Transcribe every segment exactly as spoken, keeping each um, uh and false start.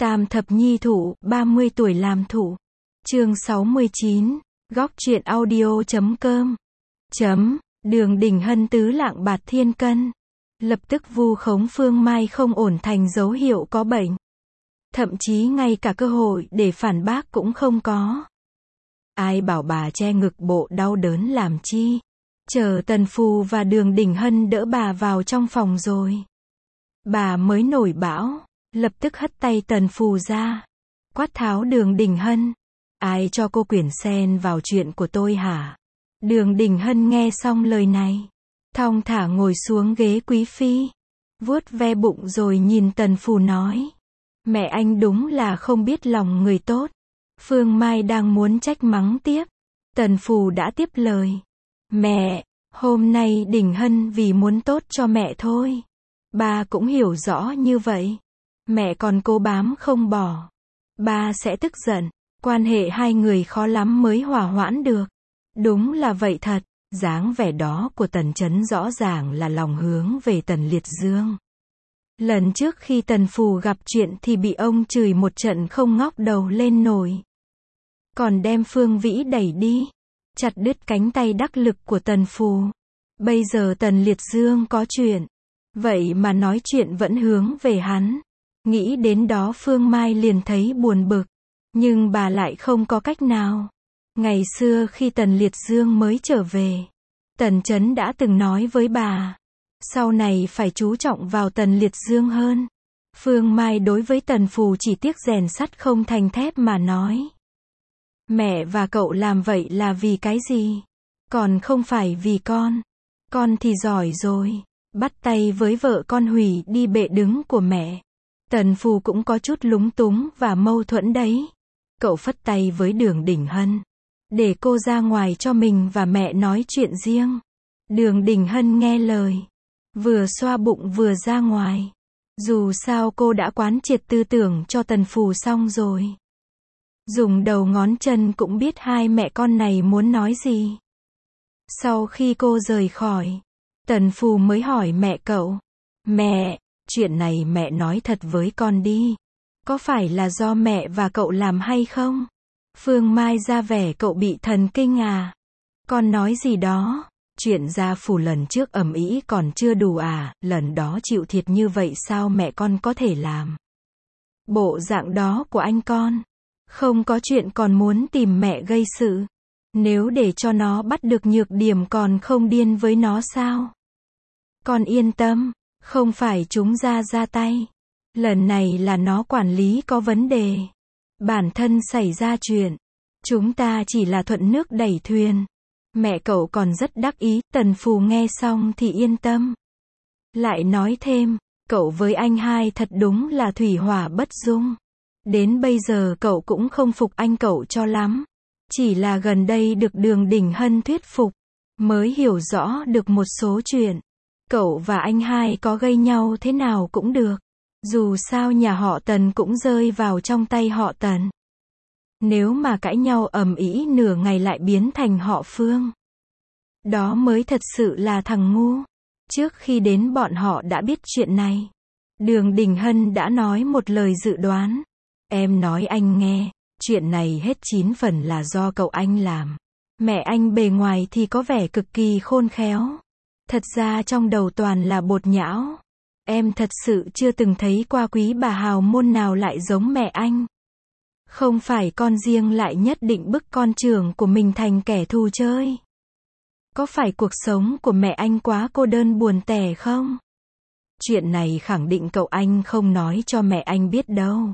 Tam thập nhi thụ, ba mươi tuổi làm thụ. Chương sáu mươi chín, góc truyện audio chấm com. Chấm, Đường Đình Hân tứ lạng bạt thiên cân. Lập tức vu khống Phương Mai không ổn thành dấu hiệu có bệnh. Thậm chí ngay cả cơ hội để phản bác cũng không có. Ai bảo bà che ngực bộ đau đớn làm chi. Chờ Tần Phù và Đường Đình Hân đỡ bà vào trong phòng rồi. Bà mới nổi bão, lập tức hất tay Tần Phù ra. Quát tháo Đường Đình Hân. Ai cho cô quyển xen vào chuyện của tôi hả? Đường Đình Hân nghe xong lời này. Thong thả ngồi xuống ghế quý phi. Vuốt ve bụng rồi nhìn Tần Phù nói. Mẹ anh đúng là không biết lòng người tốt. Phương Mai đang muốn trách mắng tiếp. Tần Phù đã tiếp lời. Mẹ, hôm nay Đình Hân vì muốn tốt cho mẹ thôi. Ba cũng hiểu rõ như vậy. Mẹ còn cố bám không bỏ. Ba sẽ tức giận. Quan hệ hai người khó lắm mới hòa hoãn được. Đúng là vậy thật. Dáng vẻ đó của Tần Chấn rõ ràng là lòng hướng về Tần Liệt Dương. Lần trước khi Tần Phù gặp chuyện thì bị ông chửi một trận không ngóc đầu lên nổi. Còn đem Phương Vĩ đẩy đi. Chặt đứt cánh tay đắc lực của Tần Phù. Bây giờ Tần Liệt Dương có chuyện. Vậy mà nói chuyện vẫn hướng về hắn. Nghĩ đến đó Phương Mai liền thấy buồn bực. Nhưng bà lại không có cách nào. Ngày xưa khi Tần Liệt Dương mới trở về. Tần Chấn đã từng nói với bà. Sau này phải chú trọng vào Tần Liệt Dương hơn. Phương Mai đối với Tần Phù chỉ tiếc rèn sắt không thành thép mà nói. Mẹ và cậu làm vậy là vì cái gì? Còn không phải vì con. Con thì giỏi rồi. Bắt tay với vợ con hủy đi bệ đứng của mẹ. Tần Phù cũng có chút lúng túng và mâu thuẫn đấy. Cậu phất tay với Đường Đình Hân. Để cô ra ngoài cho mình và mẹ nói chuyện riêng. Đường Đình Hân nghe lời. Vừa xoa bụng vừa ra ngoài. Dù sao cô đã quán triệt tư tưởng cho Tần Phù xong rồi. Dùng đầu ngón chân cũng biết hai mẹ con này muốn nói gì. Sau khi cô rời khỏi, Tần Phù mới hỏi mẹ cậu. Mẹ, chuyện này mẹ nói thật với con đi. Có phải là do mẹ và cậu làm hay không? Phương Mai ra vẻ cậu bị thần kinh à? Con nói gì đó? Chuyện Gia Phủ lần trước ầm ĩ còn chưa đủ à? Lần đó chịu thiệt như vậy sao mẹ con có thể làm? Bộ dạng đó của anh con. Không có chuyện còn muốn tìm mẹ gây sự. Nếu để cho nó bắt được nhược điểm còn không điên với nó sao? Con yên tâm, không phải chúng ra ra tay. Lần này là nó quản lý có vấn đề. Bản thân xảy ra chuyện. Chúng ta chỉ là thuận nước đẩy thuyền. Mẹ cậu còn rất đắc ý. Tần Phù nghe xong thì yên tâm. Lại nói thêm, cậu với anh hai thật đúng là thủy hỏa bất dung. Đến bây giờ cậu cũng không phục anh cậu cho lắm. Chỉ là gần đây được Đường Đình Hân thuyết phục. Mới hiểu rõ được một số chuyện. Cậu và anh hai có gây nhau thế nào cũng được. Dù sao nhà họ Tần cũng rơi vào trong tay họ Tần. Nếu mà cãi nhau ầm ĩ nửa ngày lại biến thành họ Phương. Đó mới thật sự là thằng ngu. Trước khi đến bọn họ đã biết chuyện này. Đường Đình Hân đã nói một lời dự đoán. Em nói anh nghe, chuyện này hết chín phần là do cậu anh làm. Mẹ anh bề ngoài thì có vẻ cực kỳ khôn khéo. Thật ra trong đầu toàn là bột nhão. Em thật sự chưa từng thấy qua quý bà hào môn nào lại giống mẹ anh. Không phải con riêng lại nhất định bức con trưởng của mình thành kẻ thù chơi. Có phải cuộc sống của mẹ anh quá cô đơn buồn tẻ không? Chuyện này khẳng định cậu anh không nói cho mẹ anh biết đâu.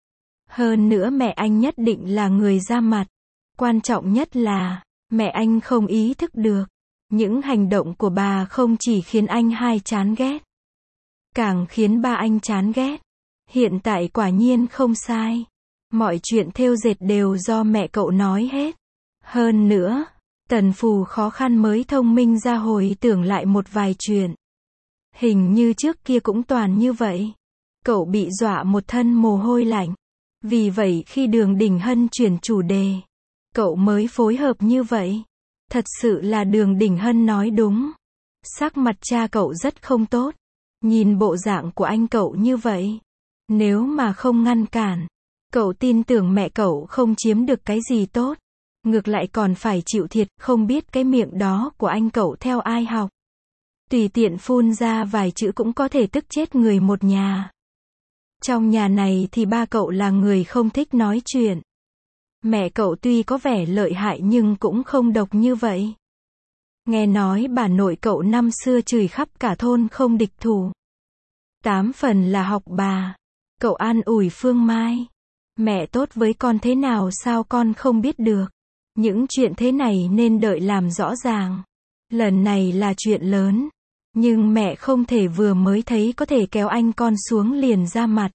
Hơn nữa mẹ anh nhất định là người ra mặt. Quan trọng nhất là, mẹ anh không ý thức được. Những hành động của bà không chỉ khiến anh hai chán ghét. Càng khiến ba anh chán ghét. Hiện tại quả nhiên không sai. Mọi chuyện thêu dệt đều do mẹ cậu nói hết. Hơn nữa, Tần Phù khó khăn mới thông minh ra hồi tưởng lại một vài chuyện. Hình như trước kia cũng toàn như vậy. Cậu bị dọa một thân mồ hôi lạnh. Vì vậy khi Đường Đình Hân chuyển chủ đề, cậu mới phối hợp như vậy. Thật sự là Đường Đình Hân nói đúng. Sắc mặt cha cậu rất không tốt. Nhìn bộ dạng của anh cậu như vậy, Nếu mà không ngăn cản, cậu tin tưởng mẹ cậu không chiếm được cái gì tốt. Ngược lại còn phải chịu thiệt, không biết cái miệng đó của anh cậu theo ai học. Tùy tiện phun ra vài chữ cũng có thể tức chết người một nhà. Trong nhà này thì ba cậu là người không thích nói chuyện. Mẹ cậu tuy có vẻ lợi hại nhưng cũng không độc như vậy. Nghe nói bà nội cậu năm xưa chửi khắp cả thôn không địch thủ. Tám phần là học bà. Cậu an ủi Phương Mai. Mẹ tốt với con thế nào sao con không biết được. Những chuyện thế này nên đợi làm rõ ràng. Lần này là chuyện lớn. Nhưng mẹ không thể vừa mới thấy có thể kéo anh con xuống liền ra mặt.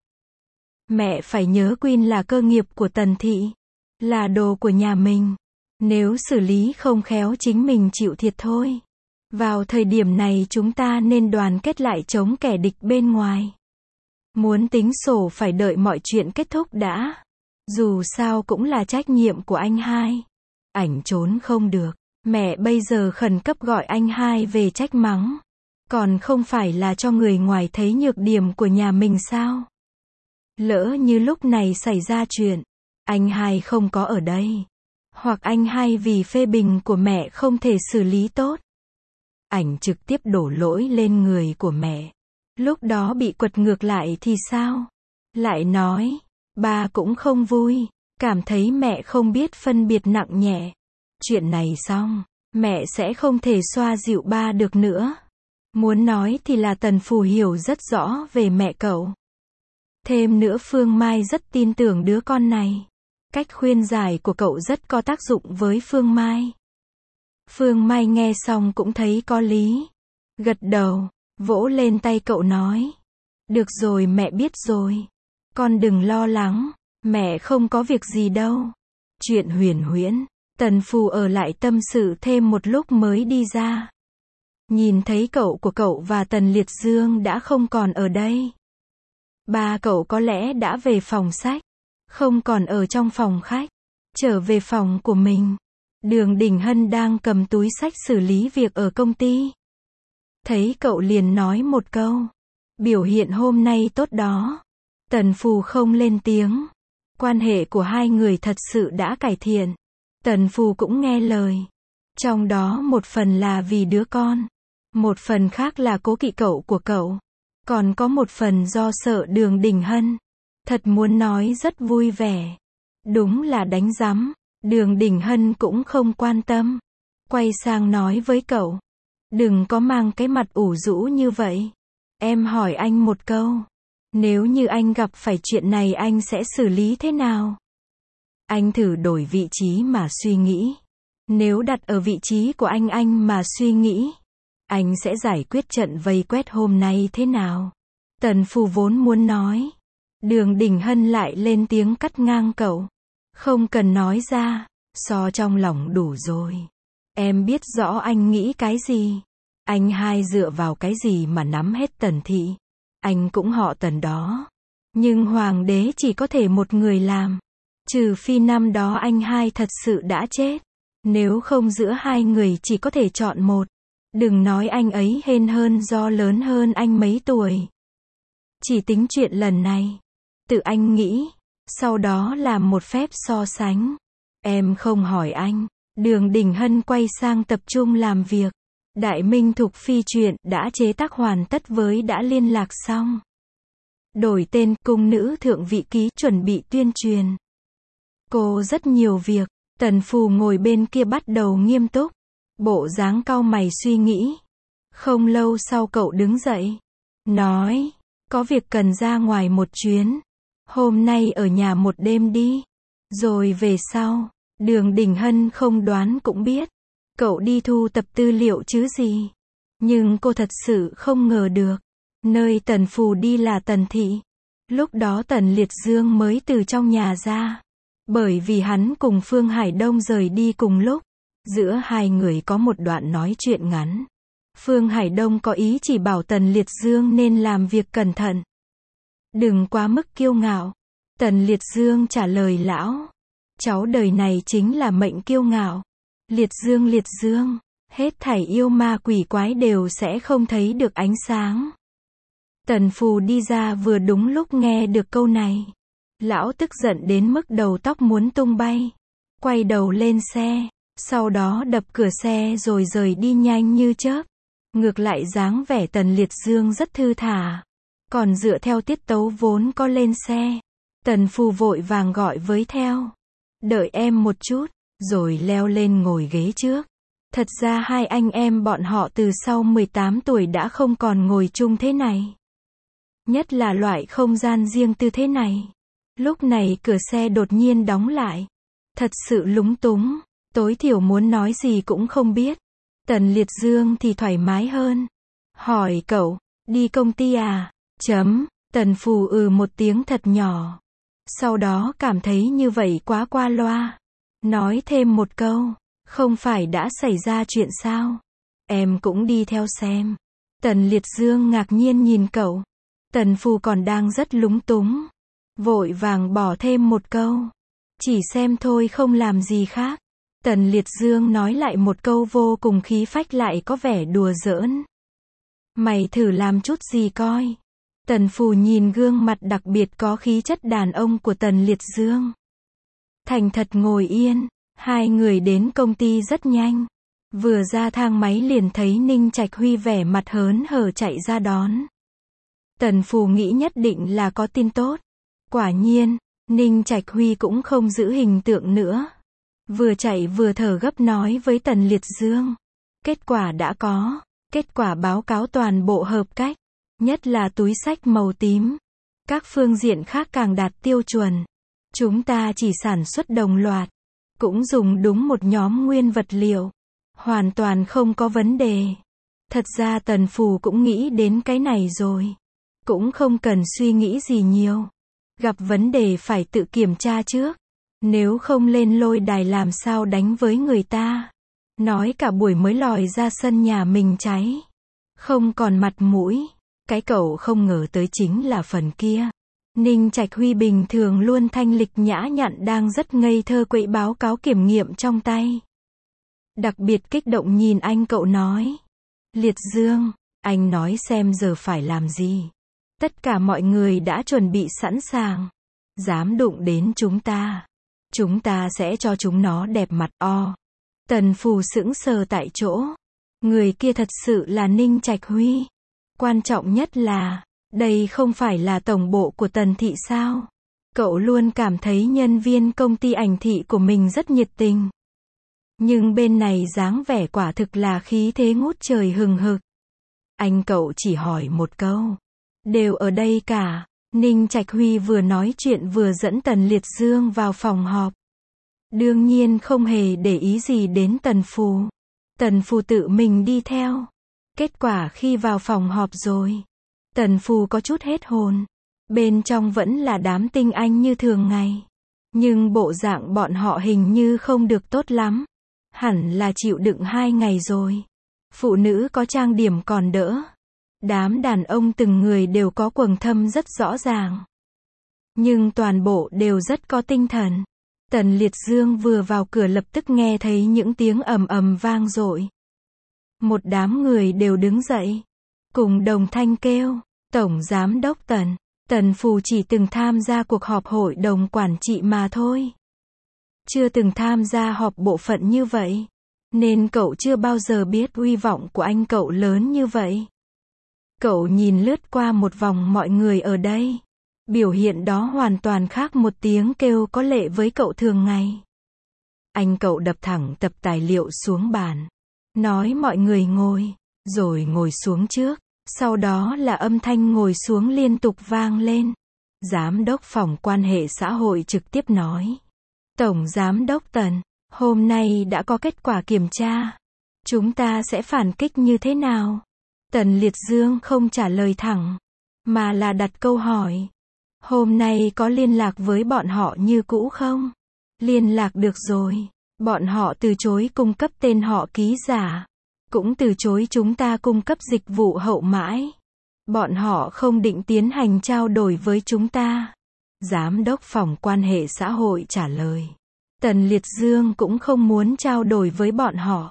Mẹ phải nhớ Quyên là cơ nghiệp của Tần thị. Là đồ của nhà mình. Nếu xử lý không khéo chính mình chịu thiệt thôi. Vào thời điểm này chúng ta nên đoàn kết lại chống kẻ địch bên ngoài. Muốn tính sổ phải đợi mọi chuyện kết thúc đã. Dù sao cũng là trách nhiệm của anh hai. Ảnh trốn không được. Mẹ bây giờ khẩn cấp gọi anh hai về trách mắng. Còn không phải là cho người ngoài thấy nhược điểm của nhà mình sao? Lỡ như lúc này xảy ra chuyện, anh hai không có ở đây. Hoặc anh hai vì phê bình của mẹ không thể xử lý tốt. Ảnh trực tiếp đổ lỗi lên người của mẹ. Lúc đó bị quật ngược lại thì sao? Lại nói, ba cũng không vui, cảm thấy mẹ không biết phân biệt nặng nhẹ. Chuyện này xong, mẹ sẽ không thể xoa dịu ba được nữa. Muốn nói thì là Tần Phù hiểu rất rõ về mẹ cậu. Thêm nữa Phương Mai rất tin tưởng đứa con này. Cách khuyên giải của cậu rất có tác dụng với Phương Mai. Phương Mai nghe xong cũng thấy có lý. Gật đầu, vỗ lên tay cậu nói. Được rồi mẹ biết rồi. Con đừng lo lắng, mẹ không có việc gì đâu. Chuyện huyền huyễn, Tần Phù ở lại tâm sự thêm một lúc mới đi ra. Nhìn thấy cậu của cậu và Tần Liệt Dương đã không còn ở đây. Ba cậu có lẽ đã về phòng sách, không còn ở trong phòng khách, trở về phòng của mình. Đường Đình Hân đang cầm túi sách xử lý việc ở công ty. Thấy cậu liền nói một câu. Biểu hiện hôm nay tốt đó. Tần Phù không lên tiếng. Quan hệ của hai người thật sự đã cải thiện. Tần Phù cũng nghe lời. Trong đó một phần là vì đứa con. Một phần khác là cố kỵ cậu của cậu. Còn có một phần do sợ Đường Đình Hân. Thật muốn nói rất vui vẻ. Đúng là đánh rắm. Đường Đình Hân cũng không quan tâm. Quay sang nói với cậu. Đừng có mang cái mặt ủ rũ như vậy. Em hỏi anh một câu. Nếu như anh gặp phải chuyện này anh sẽ xử lý thế nào? Anh thử đổi vị trí mà suy nghĩ. Nếu đặt ở vị trí của anh anh mà suy nghĩ. Anh sẽ giải quyết trận vây quét hôm nay thế nào? Tần Phù vốn muốn nói. Đường Đình Hân lại lên tiếng cắt ngang cậu. Không cần nói ra. So trong lòng đủ rồi. Em biết rõ anh nghĩ cái gì. Anh hai dựa vào cái gì mà nắm hết Tần thị. Anh cũng họ Tần đó. Nhưng hoàng đế chỉ có thể một người làm. Trừ phi năm đó anh hai thật sự đã chết. Nếu không giữa hai người chỉ có thể chọn một. Đừng nói anh ấy hên hơn do lớn hơn anh mấy tuổi. Chỉ tính chuyện lần này. Tự anh nghĩ. Sau đó làm một phép so sánh. Em không hỏi anh. Đường Đình Hân quay sang tập trung làm việc. Đại Minh Thục Phi truyện đã chế tác hoàn tất với đã liên lạc xong. Đổi tên cung nữ thượng vị ký chuẩn bị tuyên truyền. Cô rất nhiều việc. Tần Phù ngồi bên kia bắt đầu nghiêm túc. Bộ dáng cau mày suy nghĩ. Không lâu sau cậu đứng dậy. Nói. Có việc cần ra ngoài một chuyến. Hôm nay ở nhà một đêm đi. Rồi về sau. Đường Đình Hân không đoán cũng biết. Cậu đi thu tập tư liệu chứ gì. Nhưng cô thật sự không ngờ được. Nơi Tần Phù đi là Tần thị. Lúc đó Tần Liệt Dương mới từ trong nhà ra. Bởi vì hắn cùng Phương Hải Đông rời đi cùng lúc. Giữa hai người có một đoạn nói chuyện ngắn. Phương Hải Đông có ý chỉ bảo Tần Liệt Dương nên làm việc cẩn thận. Đừng quá mức kiêu ngạo. Tần Liệt Dương trả lời lão. Cháu đời này chính là mệnh kiêu ngạo. Liệt Dương Liệt Dương. Hết thảy yêu ma quỷ quái đều sẽ không thấy được ánh sáng. Tần Phù đi ra vừa đúng lúc nghe được câu này. Lão tức giận đến mức đầu tóc muốn tung bay. Quay đầu lên xe, sau đó đập cửa xe rồi rời đi nhanh như chớp. Ngược lại dáng vẻ Tần Liệt Dương rất thư thả. Còn dựa theo tiết tấu vốn có lên xe. Tần Phù vội vàng gọi với theo. Đợi em một chút, rồi leo lên ngồi ghế trước. Thật ra hai anh em bọn họ từ sau mười tám tuổi đã không còn ngồi chung thế này. Nhất là loại không gian riêng tư thế này. Lúc này cửa xe đột nhiên đóng lại. Thật sự lúng túng, tối thiểu muốn nói gì cũng không biết. Tần Liệt Dương thì thoải mái hơn. Hỏi cậu, đi công ty à? Chấm, Tần Phù ừ một tiếng thật nhỏ. Sau đó cảm thấy như vậy quá qua loa. Nói thêm một câu, không phải đã xảy ra chuyện sao? Em cũng đi theo xem. Tần Liệt Dương ngạc nhiên nhìn cậu. Tần Phù còn đang rất lúng túng. Vội vàng bỏ thêm một câu. Chỉ xem thôi không làm gì khác. Tần Liệt Dương nói lại một câu vô cùng khí phách lại có vẻ đùa giỡn. Mày thử làm chút gì coi. Tần Phù nhìn gương mặt đặc biệt có khí chất đàn ông của Tần Liệt Dương. Thành thật ngồi yên, hai người đến công ty rất nhanh. Vừa ra thang máy liền thấy Ninh Trạch Huy vẻ mặt hớn hở chạy ra đón. Tần Phù nghĩ nhất định là có tin tốt. Quả nhiên, Ninh Trạch Huy cũng không giữ hình tượng nữa. Vừa chạy vừa thở gấp nói với Tần Liệt Dương. Kết quả đã có. Kết quả báo cáo toàn bộ hợp cách. Nhất là túi xách màu tím. Các phương diện khác càng đạt tiêu chuẩn. Chúng ta chỉ sản xuất đồng loạt. Cũng dùng đúng một nhóm nguyên vật liệu. Hoàn toàn không có vấn đề. Thật ra Tần Phù cũng nghĩ đến cái này rồi. Cũng không cần suy nghĩ gì nhiều. Gặp vấn đề phải tự kiểm tra trước. Nếu không lên lôi đài làm sao đánh với người ta. Nói cả buổi mới lòi ra sân nhà mình cháy. Không còn mặt mũi. Cái cậu không ngờ tới chính là phần kia. Ninh Trạch Huy bình thường luôn thanh lịch nhã nhặn đang rất ngây thơ quậy báo cáo kiểm nghiệm trong tay. Đặc biệt kích động nhìn anh cậu nói. Liệt Dương, anh nói xem giờ phải làm gì. Tất cả mọi người đã chuẩn bị sẵn sàng. Dám đụng đến chúng ta. Chúng ta sẽ cho chúng nó đẹp mặt o. Tần Phù sững sờ tại chỗ. Người kia thật sự là Ninh Trạch Huy. Quan trọng nhất là, đây không phải là tổng bộ của Tần thị sao? Cậu luôn cảm thấy nhân viên công ty ảnh thị của mình rất nhiệt tình. Nhưng bên này dáng vẻ quả thực là khí thế ngút trời hừng hực. Anh cậu chỉ hỏi một câu. Đều ở đây cả. Ninh Trạch Huy vừa nói chuyện vừa dẫn Tần Liệt Dương vào phòng họp. Đương nhiên không hề để ý gì đến Tần Phù. Tần Phù tự mình đi theo. Kết quả khi vào phòng họp rồi. Tần Phù có chút hết hồn. Bên trong vẫn là đám tinh anh như thường ngày. Nhưng bộ dạng bọn họ hình như không được tốt lắm. Hẳn là chịu đựng hai ngày rồi. Phụ nữ có trang điểm còn đỡ. Đám đàn ông từng người đều có quầng thâm rất rõ ràng. Nhưng toàn bộ đều rất có tinh thần. Tần Liệt Dương vừa vào cửa lập tức nghe thấy những tiếng ầm ầm vang dội. Một đám người đều đứng dậy. Cùng đồng thanh kêu. Tổng Giám đốc Tần. Tần Phù chỉ từng tham gia cuộc họp hội đồng quản trị mà thôi. Chưa từng tham gia họp bộ phận như vậy. Nên cậu chưa bao giờ biết uy vọng của anh cậu lớn như vậy. Cậu nhìn lướt qua một vòng mọi người ở đây. Biểu hiện đó hoàn toàn khác một tiếng kêu có lệ với cậu thường ngày. Anh cậu đập thẳng tập tài liệu xuống bàn. Nói mọi người ngồi. Rồi ngồi xuống trước. Sau đó là âm thanh ngồi xuống liên tục vang lên. Giám đốc phòng quan hệ xã hội trực tiếp nói. Tổng Giám đốc Tần, hôm nay đã có kết quả kiểm tra. Chúng ta sẽ phản kích như thế nào? Tần Liệt Dương không trả lời thẳng, mà là đặt câu hỏi. Hôm nay có liên lạc với bọn họ như cũ không? Liên lạc được rồi. Bọn họ từ chối cung cấp tên họ ký giả. Cũng từ chối chúng ta cung cấp dịch vụ hậu mãi. Bọn họ không định tiến hành trao đổi với chúng ta. Giám đốc phòng quan hệ xã hội trả lời. Tần Liệt Dương cũng không muốn trao đổi với bọn họ.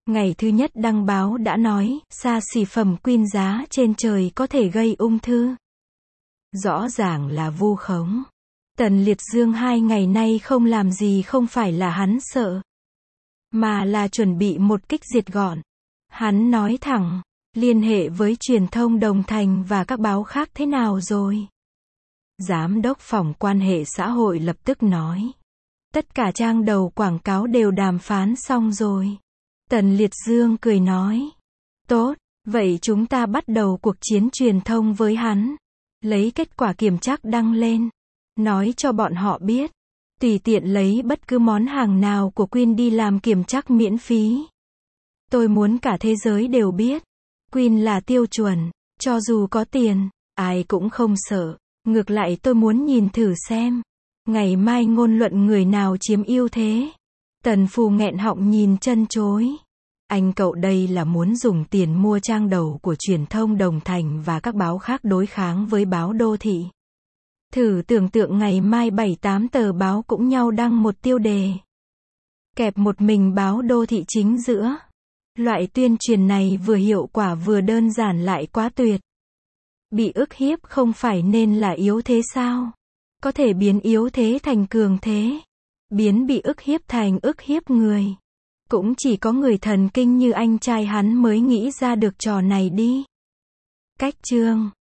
Ngày thứ nhất đăng báo đã nói, xa xỉ phẩm Queen giá trên trời có thể gây ung thư. Rõ ràng là vu khống. Tần Liệt Dương hai ngày nay không làm gì không phải là hắn sợ, mà là chuẩn bị một kích diệt gọn. Hắn nói thẳng, liên hệ với truyền thông Đồng Thành và các báo khác thế nào rồi? Giám đốc phòng quan hệ xã hội lập tức nói, tất cả trang đầu quảng cáo đều đàm phán xong rồi. Tần Liệt Dương cười nói, tốt, vậy chúng ta bắt đầu cuộc chiến truyền thông với hắn. Lấy kết quả kiểm tra đăng lên, nói cho bọn họ biết, tùy tiện lấy bất cứ món hàng nào của Queen đi làm kiểm tra miễn phí. Tôi muốn cả thế giới đều biết, Queen là tiêu chuẩn, cho dù có tiền, ai cũng không sợ. Ngược lại tôi muốn nhìn thử xem, ngày mai ngôn luận người nào chiếm ưu thế. Tần Phù nghẹn họng nhìn chân chối. Anh cậu đây là muốn dùng tiền mua trang đầu của truyền thông Đồng Thành và các báo khác đối kháng với báo Đô Thị. Thử tưởng tượng ngày mai bảy tám tờ báo cũng nhau đăng một tiêu đề, kẹp một mình báo Đô Thị chính giữa. Loại tuyên truyền này vừa hiệu quả vừa đơn giản lại quá tuyệt. Bị ức hiếp không phải nên là yếu thế sao? Có thể biến yếu thế thành cường thế, biến bị ức hiếp thành ức hiếp người. Cũng chỉ có người thần kinh như anh trai hắn mới nghĩ ra được trò này đi. Cách chương